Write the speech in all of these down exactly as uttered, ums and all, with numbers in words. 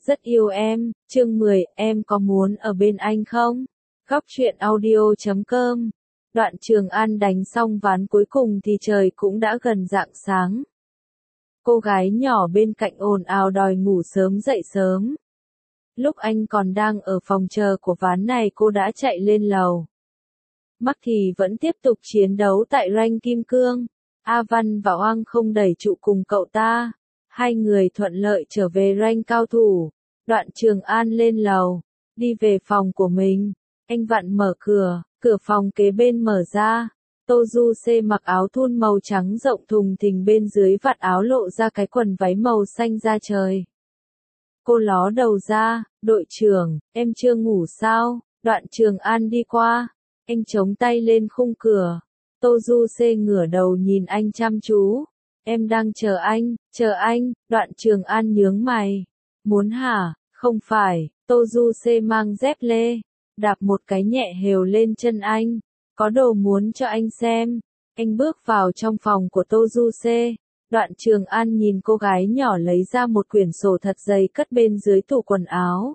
rất yêu em, chương mười, em có muốn ở bên anh không? Góc truyện audio chấm com. Đoạn Trường An đánh xong ván cuối cùng thì trời cũng đã gần rạng sáng. Cô gái nhỏ bên cạnh ồn ào đòi ngủ sớm dậy sớm. Lúc anh còn đang ở phòng chờ của ván này cô đã chạy lên lầu. Mắc thì vẫn tiếp tục chiến đấu tại rank kim cương. A Văn và Oang không đẩy trụ cùng cậu ta. Hai người thuận lợi trở về rank cao thủ. Đoạn Trường An lên lầu, đi về phòng của mình. Anh vặn mở cửa, cửa phòng kế bên mở ra. Tô Du Xê mặc áo thun màu trắng rộng thùng thình, bên dưới vạt áo lộ ra cái quần váy màu xanh da trời. Cô ló đầu ra, đội trưởng, em chưa ngủ sao? Đoạn Trường An đi qua, anh chống tay lên khung cửa. Tô Du Xê ngửa đầu nhìn anh chăm chú. Em đang chờ anh, chờ anh, Đoạn Trường An nhướng mày. Muốn hả? Không phải, Tô Du Xê mang dép lê, đạp một cái nhẹ hều lên chân anh. Có đồ muốn cho anh xem. Anh bước vào trong phòng của Tô Du Xê. Đoạn Trường An nhìn cô gái nhỏ lấy ra một quyển sổ thật dày cất bên dưới tủ quần áo.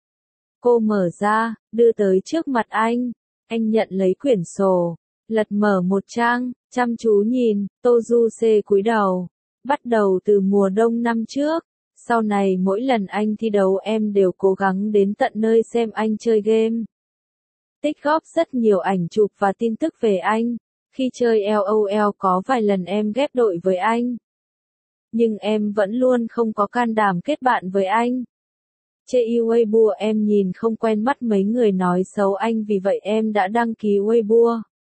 Cô mở ra, đưa tới trước mặt anh. Anh nhận lấy quyển sổ, lật mở một trang, chăm chú nhìn. Tô Du Xê cúi đầu. Bắt đầu từ mùa đông năm trước, sau này mỗi lần anh thi đấu em đều cố gắng đến tận nơi xem anh chơi game. Tích góp rất nhiều ảnh chụp và tin tức về anh. Khi chơi LOL có vài lần em ghép đội với anh. Nhưng em vẫn luôn không có can đảm kết bạn với anh. Chê yêu Weibo em nhìn không quen mắt mấy người nói xấu anh, vì vậy em đã đăng ký Weibo.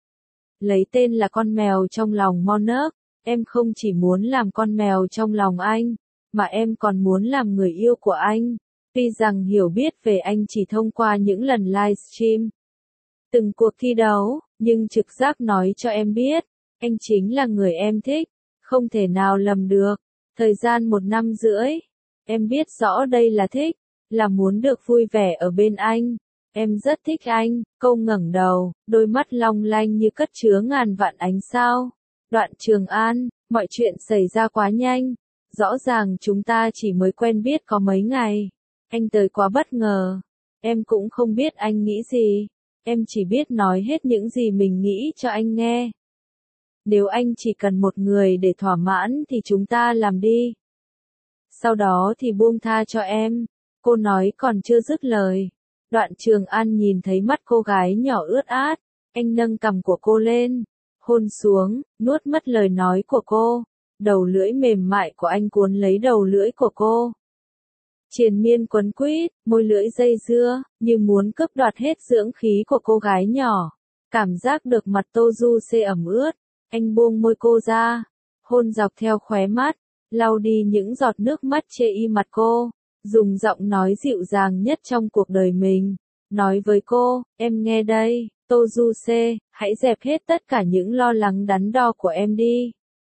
Lấy tên là con mèo trong lòng Monarch. Em không chỉ muốn làm con mèo trong lòng anh, mà em còn muốn làm người yêu của anh. Tuy rằng hiểu biết về anh chỉ thông qua những lần livestream, từng cuộc thi đấu, nhưng trực giác nói cho em biết, anh chính là người em thích, không thể nào lầm được. Thời gian một năm rưỡi, em biết rõ đây là thích, là muốn được vui vẻ ở bên anh. Em rất thích anh. Câu ngẩng đầu, đôi mắt long lanh như cất chứa ngàn vạn ánh sao. Đoạn Trường An, mọi chuyện xảy ra quá nhanh. Rõ ràng chúng ta chỉ mới quen biết có mấy ngày. Anh tới quá bất ngờ. Em cũng không biết anh nghĩ gì. Em chỉ biết nói hết những gì mình nghĩ cho anh nghe. Nếu anh chỉ cần một người để thỏa mãn thì chúng ta làm đi. Sau đó thì buông tha cho em. Cô nói còn chưa dứt lời. Đoạn Trường An nhìn thấy mắt cô gái nhỏ ướt át. Anh nâng cằm của cô lên, hôn xuống, nuốt mất lời nói của cô. Đầu lưỡi mềm mại của anh cuốn lấy đầu lưỡi của cô. Triền miên quấn quýt, môi lưỡi dây dưa, như muốn cướp đoạt hết dưỡng khí của cô gái nhỏ. Cảm giác được mặt Tô Du Xê ẩm ướt, anh buông môi cô ra, hôn dọc theo khóe mắt, lau đi những giọt nước mắt chê y mặt cô, dùng giọng nói dịu dàng nhất trong cuộc đời mình, nói với cô, em nghe đây, Tô Du Xê, hãy dẹp hết tất cả những lo lắng đắn đo của em đi.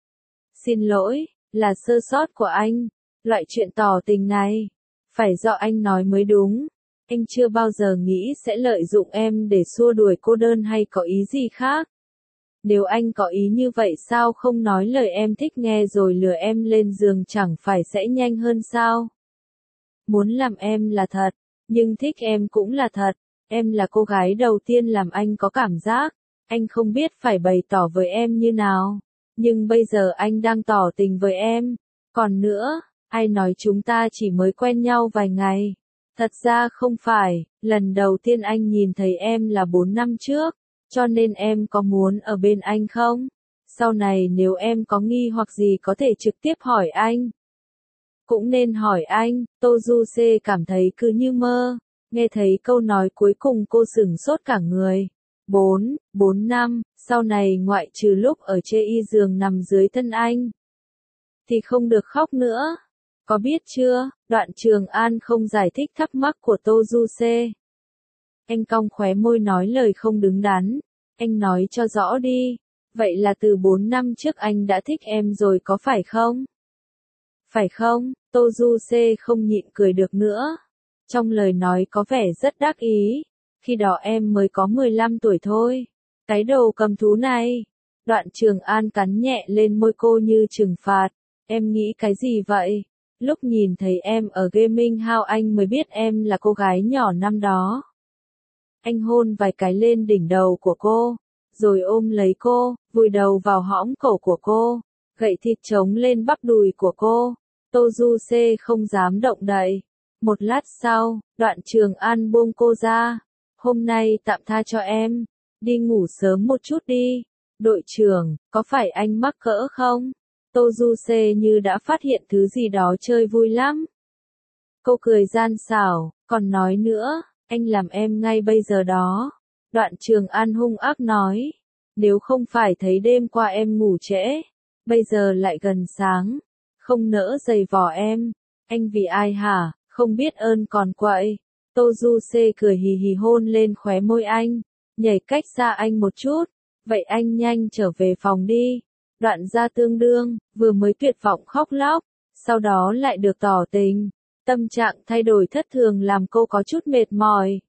Xin lỗi, là sơ sót của anh, loại chuyện tỏ tình này, phải do anh nói mới đúng. Anh chưa bao giờ nghĩ sẽ lợi dụng em để xua đuổi cô đơn hay có ý gì khác. Nếu anh có ý như vậy sao không nói lời em thích nghe rồi lừa em lên giường, chẳng phải sẽ nhanh hơn sao? Muốn làm em là thật, nhưng thích em cũng là thật. Em là cô gái đầu tiên làm anh có cảm giác. Anh không biết phải bày tỏ với em như nào. Nhưng bây giờ anh đang tỏ tình với em. Còn nữa, ai nói chúng ta chỉ mới quen nhau vài ngày? Thật ra không phải, lần đầu tiên anh nhìn thấy em là bốn năm trước, cho nên em có muốn ở bên anh không? Sau này nếu em có nghi hoặc gì có thể trực tiếp hỏi anh. Cũng nên hỏi anh. Tô Du Xê cảm thấy cứ như mơ. Nghe thấy câu nói cuối cùng cô sửng sốt cả người. Bốn, bốn năm, sau này ngoại trừ lúc ở chê y giường nằm dưới thân anh, thì không được khóc nữa. Có biết chưa? Đoạn Trường An không giải thích thắc mắc của Tô Du Xê. Anh cong khóe môi nói lời không đứng đắn. Anh nói cho rõ đi. Vậy là từ bốn năm trước anh đã thích em rồi có phải không? Phải không? Tô Du Xê không nhịn cười được nữa. Trong lời nói có vẻ rất đắc ý. Khi đó em mới có mười lăm tuổi thôi. Cái đồ cầm thú này. Đoạn Trường An cắn nhẹ lên môi cô như trừng phạt. Em nghĩ cái gì vậy? Lúc nhìn thấy em ở Gaming House anh mới biết em là cô gái nhỏ năm đó. Anh hôn vài cái lên đỉnh đầu của cô, rồi ôm lấy cô, vùi đầu vào hõm cổ của cô, gậy thịt trống lên bắp đùi của cô. Tô Du Xê không dám động đậy. Một lát sau, Đoạn Trường An buông cô ra. Hôm nay tạm tha cho em, đi ngủ sớm một chút đi. Đội trưởng, có phải anh mắc cỡ không? Tô Du Xê như đã phát hiện thứ gì đó chơi vui lắm. Cô cười gian xảo, còn nói nữa, anh làm em ngay bây giờ đó. Đoạn Trường An hung ác nói, nếu không phải thấy đêm qua em ngủ trễ, bây giờ lại gần sáng, không nỡ giày vò em, anh vì ai hả, không biết ơn còn quậy. Tô Du Xê cười hì hì hôn lên khóe môi anh, nhảy cách xa anh một chút, vậy anh nhanh trở về phòng đi. Đoạn Gia Tương đương, vừa mới tuyệt vọng khóc lóc, sau đó lại được tỏ tình. Tâm trạng thay đổi thất thường làm cô có chút mệt mỏi.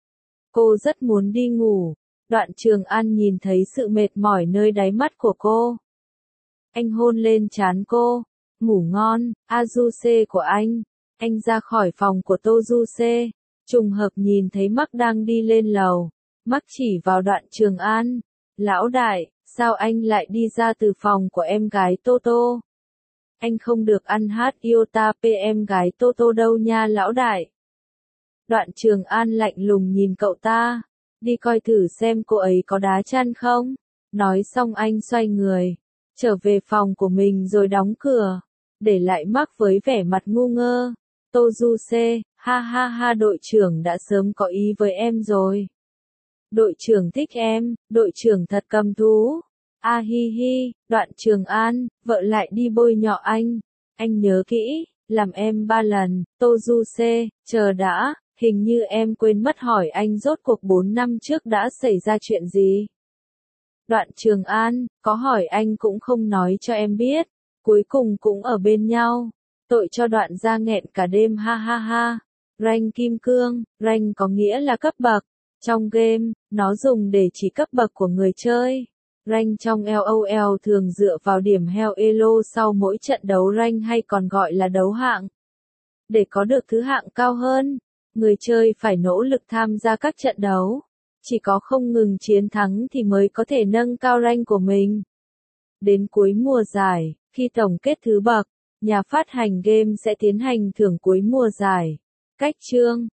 Cô rất muốn đi ngủ. Đoạn Trường An nhìn thấy sự mệt mỏi nơi đáy mắt của cô. Anh hôn lên trán cô. Ngủ ngon, A Du Xê của anh. Anh ra khỏi phòng của Tô Du Xê. Trùng hợp nhìn thấy Mắc đang đi lên lầu. Mắc chỉ vào Đoạn Trường An. Lão đại, sao anh lại đi ra từ phòng của em gái Tô Tô? Anh không được ăn hát iota p em gái Tô Tô đâu nha lão đại. Đoạn Trường An lạnh lùng nhìn cậu ta. Đi coi thử xem cô ấy có đá chăn không. Nói xong anh xoay người, trở về phòng của mình rồi đóng cửa, để lại Mắc với vẻ mặt ngu ngơ. Tô Du Xê, ha ha ha, đội trưởng đã sớm có ý với em rồi. Đội trưởng thích em, đội trưởng thật cầm thú. A hi hi, Đoạn Trường An, vợ lại đi bôi nhọ anh. Anh nhớ kỹ, làm em ba lần. Tô Du Xê, chờ đã, hình như em quên mất hỏi anh rốt cuộc bốn năm trước đã xảy ra chuyện gì. Đoạn Trường An, có hỏi anh cũng không nói cho em biết, cuối cùng cũng ở bên nhau. Tội cho Đoạn gia nghẹn cả đêm ha ha ha. Rank kim cương, rank có nghĩa là cấp bậc. Trong game, nó dùng để chỉ cấp bậc của người chơi. Rank trong LOL thường dựa vào điểm heo elo sau mỗi trận đấu rank hay còn gọi là đấu hạng. Để có được thứ hạng cao hơn, người chơi phải nỗ lực tham gia các trận đấu. Chỉ có không ngừng chiến thắng thì mới có thể nâng cao rank của mình. Đến cuối mùa giải, khi tổng kết thứ bậc, nhà phát hành game sẽ tiến hành thưởng cuối mùa giải. Cách chương